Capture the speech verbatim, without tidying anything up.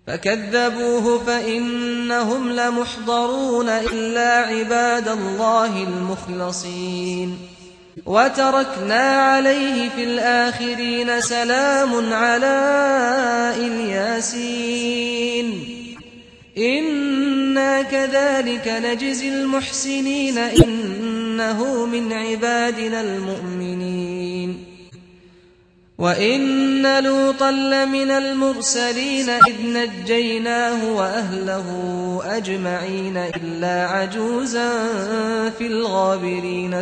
فكذبوه فإنهم لمحضرون إلا عباد الله المخلصين وتركنا عليه في الآخرين سلام على الياسين إنا كذلك نجزي المحسنين إنه من عبادنا المؤمنين وإن لوطا لمن المرسلين إذ نجيناه وأهله أجمعين إلا عجوزا في الغابرين